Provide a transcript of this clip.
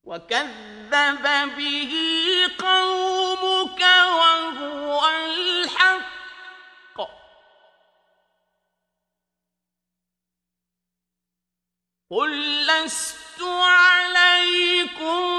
وكذب به قومك وهو الحق قل لست عليكم